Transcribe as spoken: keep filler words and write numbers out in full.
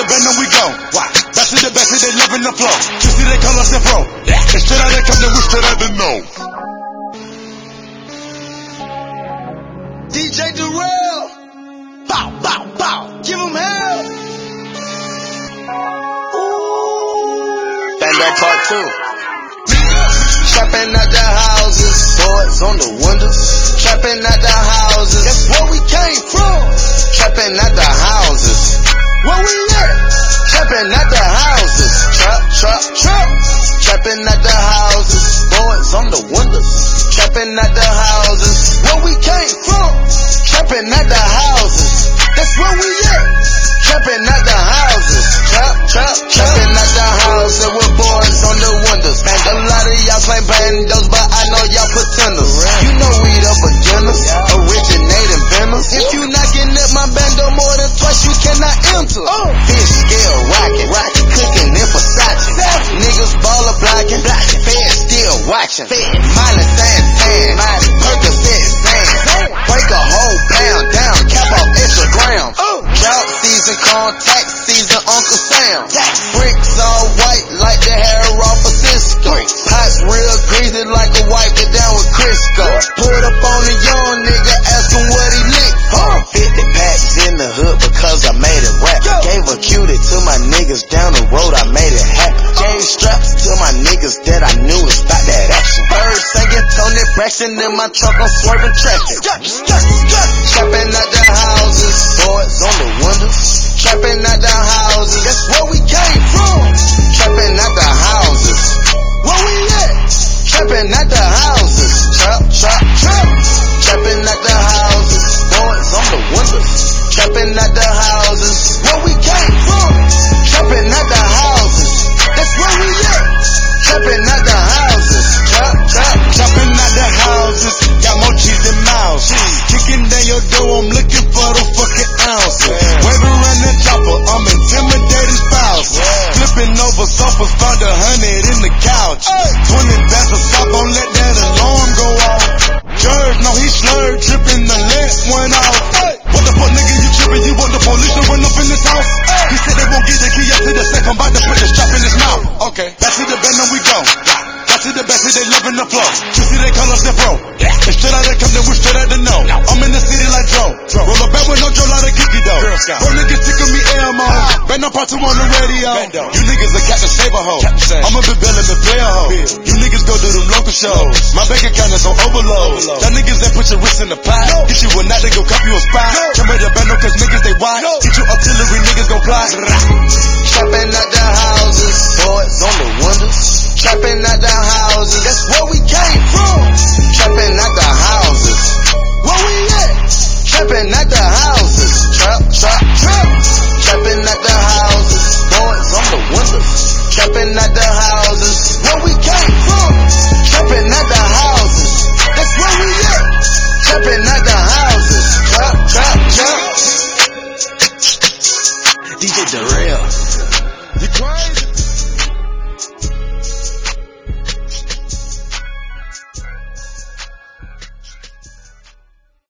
the band and we go. Back to the back to they loving the flow. You see they call us the pro. And straight out they come then we straight out the nose. D J Durrell. Bow, bow, bow. Give him hell. Bando part two. Trapping out the houses, boys on the windows. Trapping out the houses, That's where we came from. trapping out the houses. Where we at? Trapping out the houses, trap, trap, trap. Trapping out the houses, boys on the windows. Trapping out the houses, Where we came from. trapping out the houses. That's where we at. Trapping out the houses, trap, trap, trapping out the houses with boys on the windows. Man, a lot of y'all play bandos, but I know y'all pretenders. You know we the beginners, originating venomous. If you knocking at my bando more than twice, you cannot enter. Oh. Fish scale rocking, rocking, cooking in Versace. Niggas baller blocking, blocking, fed still watching. Miley saying tan, Percocet Zan. Break a whole pound down, cap off Instagram. Oh. Drought season, contact season, Uncle Sam. Bricks all white like the hair off of Cisco. Pots real greasy like a wipe it down with Crisco. Put up on a young nigga, ask him what he licked for. fifty packs in the hood because I made it rap. Gave a cutie to my niggas down the road, I made it happen. Gave straps to my niggas that I knew was about that action. Bird singing, Tony Braxton in my truck, I'm swerving traffic. Trapping out the houses, boys on the windows. Trapping out the houses, That's where we came from. trapping out the houses. Where we at? Trapping out the houses, trap, trap, trap. Trapping out the houses, boys on the windows. Trapping out the houses, Where we came from. trapping out the houses. That's where we at. Trapping out the houses, trap, trap. Trapping out the houses, got more cheese than mouse. Kicking down your door, I'm looking for the fucking ounces. Waving around the chopper, I'm intimidating spouse. Flipping over sofas, found a hundred in the couch. Twenty bags of soap, don't let that alarm go off. Judge, no he slurred, tripping the lamp went off. What the fuck nigga you tripping, you want the police to run up in this house? He said they won't get the key up to the safe, I'm about to put the strap in his mouth. Okay, back to the band and we go. Back to the back, see they loving the flow. You see they call us the pro. And straight out they come, then we straight out the no. I'm in the city like Dro. Roll a back with no Joe, like a kicky though. Bro niggas sick of me Elmo. Band up part two on the radio. You niggas a Captain Save a hoe. I'ma be billin' and play a hoe. You niggas go do them local shows. My bank account is on overload. Y'all niggas that put your wrist in the pot. Get you a night, they go copy you a spot. Come at the bando cause niggas they wide. Get you artillery, niggas gon' fly. Trapping out the houses, boys on the windows. Trapping out the houses, That's where we came from. trapping out the houses. Where we at? Trapping out the houses, trap, trap, trap. Trapping out the houses, boys on the windows. Trapping out the houses, Where we came from. trapping out the houses. That's where we at. Trapping out the houses, trap, trap, trap. D J Durrell.